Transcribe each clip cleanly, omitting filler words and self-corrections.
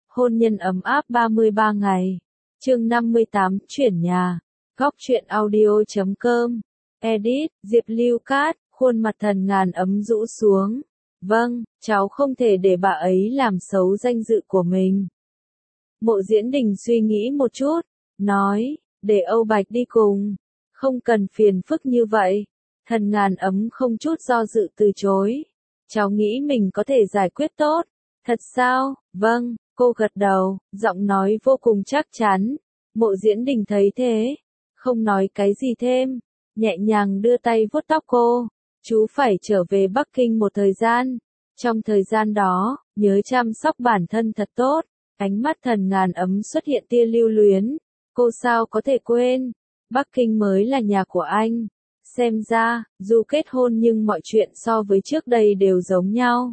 Hôn nhân ấm áp 33 ngày. Chương 58, chuyển nhà. Góc truyện audio.com. Edit, Diệp Lưu Cát, khuôn mặt Thần Ngàn Ấm rũ xuống. Vâng, cháu không thể để bà ấy làm xấu danh dự của mình. Mộ Diễn Đình suy nghĩ một chút, nói, để Âu Bạch đi cùng. Không cần phiền phức như vậy. Thần Ngàn Ấm không chút do dự từ chối. Cháu nghĩ mình có thể giải quyết tốt. Thật sao? Vâng, cô gật đầu, giọng nói vô cùng chắc chắn. Mộ Diễn Đình thấy thế, không nói cái gì thêm, nhẹ nhàng đưa tay vuốt tóc cô. Chú phải trở về Bắc Kinh một thời gian. Trong thời gian đó, nhớ chăm sóc bản thân thật tốt. Ánh mắt Thần Ngàn Ấm xuất hiện tia lưu luyến. Cô sao có thể quên? Bắc Kinh mới là nhà của anh. Xem ra, dù kết hôn nhưng mọi chuyện so với trước đây đều giống nhau.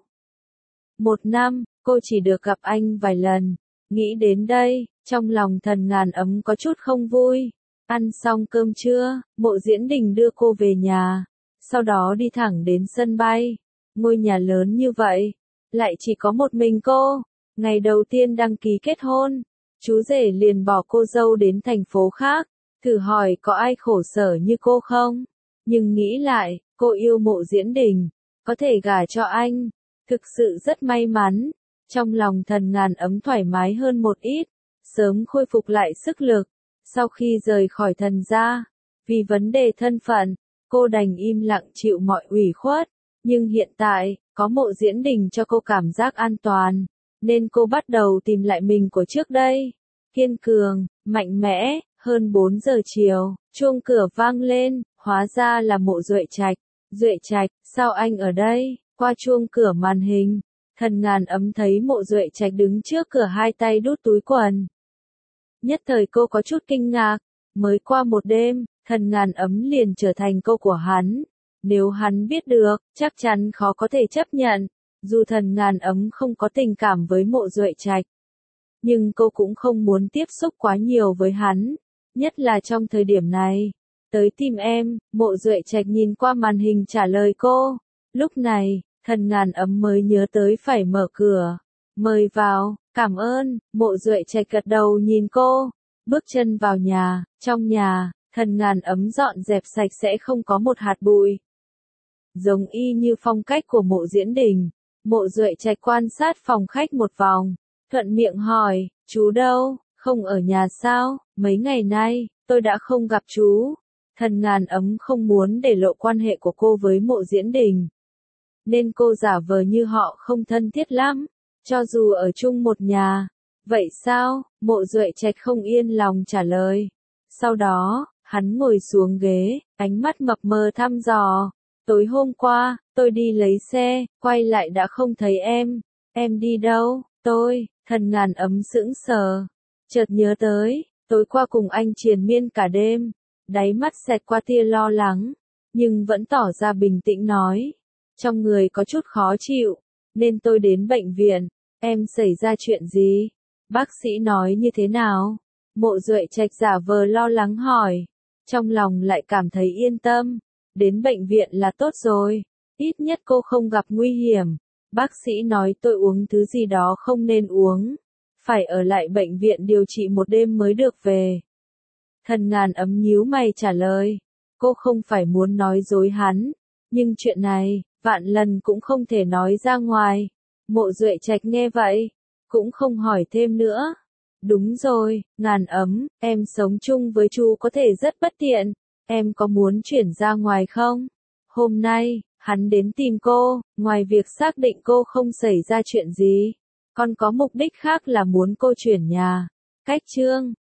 Một năm, cô chỉ được gặp anh vài lần. Nghĩ đến đây, trong lòng Thần Ngàn Ấm có chút không vui. Ăn xong cơm trưa, Mộ Diễn Đình đưa cô về nhà. Sau đó đi thẳng đến sân bay. Ngôi nhà lớn như vậy, lại chỉ có một mình cô. Ngày đầu tiên đăng ký kết hôn, chú rể liền bỏ cô dâu đến thành phố khác. Thử hỏi có ai khổ sở như cô không? Nhưng nghĩ lại, cô yêu Mộ Diễn Đình, có thể gả cho anh. Thực sự rất may mắn. Trong lòng Thần Ngàn Ấm thoải mái hơn một ít, sớm khôi phục lại sức lực. Sau khi rời khỏi Thần gia, vì vấn đề thân phận, cô đành im lặng chịu mọi ủy khuất. Nhưng hiện tại, có Mộ Diễn Đình cho cô cảm giác an toàn, nên cô bắt đầu tìm lại mình của trước đây. Kiên cường, mạnh mẽ. Hơn 4 giờ chiều, chuông cửa vang lên, hóa ra là Mộ Duệ Trạch. Duệ Trạch, sao anh ở đây? Qua chuông cửa màn hình, Thần Ngàn Ấm thấy Mộ Duệ Trạch đứng trước cửa hai tay đút túi quần. Nhất thời cô có chút kinh ngạc, mới qua một đêm, Thần Ngàn Ấm liền trở thành cô của hắn. Nếu hắn biết được, chắc chắn khó có thể chấp nhận. Dù Thần Ngàn Ấm không có tình cảm với Mộ Duệ Trạch, nhưng cô cũng không muốn tiếp xúc quá nhiều với hắn. Nhất là trong thời điểm này. Tới tìm em, Mộ Duệ Trạch nhìn qua màn hình trả lời cô. Lúc này, Thần Ngàn Ấm mới nhớ tới phải mở cửa. Mời vào, cảm ơn. Mộ Duệ Trạch gật đầu nhìn cô. Bước chân vào nhà, trong nhà, Thần Ngàn Ấm dọn dẹp sạch sẽ không có một hạt bụi. Giống y như phong cách của Mộ Diễn Đình. Mộ Duệ Trạch quan sát phòng khách một vòng, thuận miệng hỏi, chú đâu? Không ở nhà sao? Mấy ngày nay, tôi đã không gặp chú. Thần Ngàn Ấm không muốn để lộ quan hệ của cô với Mộ Diễn Đình, nên cô giả vờ như họ không thân thiết lắm, cho dù ở chung một nhà. Vậy sao? Mộ Duệ Trạch không yên lòng trả lời. Sau đó, hắn ngồi xuống ghế, ánh mắt mập mờ thăm dò. Tối hôm qua, tôi đi lấy xe, quay lại đã không thấy em. Em đi đâu? Thần Ngàn Ấm sững sờ. Chợt nhớ tới, tối qua cùng anh triền miên cả đêm. Đáy mắt xẹt qua tia lo lắng, nhưng vẫn tỏ ra bình tĩnh nói. Trong người có chút khó chịu, nên tôi đến bệnh viện. Em xảy ra chuyện gì? Bác sĩ nói như thế nào? Mộ Duệ Trạch giả vờ lo lắng hỏi. Trong lòng lại cảm thấy yên tâm. Đến bệnh viện là tốt rồi. Ít nhất cô không gặp nguy hiểm. Bác sĩ nói tôi uống thứ gì đó không nên uống. Phải ở lại bệnh viện điều trị một đêm mới được về. Thần Ngàn Ấm nhíu mày trả lời. Cô không phải muốn nói dối hắn, nhưng chuyện này, vạn lần cũng không thể nói ra ngoài. Mộ Duệ Trạch nghe vậy, cũng không hỏi thêm nữa. Đúng rồi, Ngàn Ấm, em sống chung với chú có thể rất bất tiện. Em có muốn chuyển ra ngoài không? Hôm nay, hắn đến tìm cô, ngoài việc xác định cô không xảy ra chuyện gì, còn có mục đích khác là muốn cô chuyển nhà. Cách chương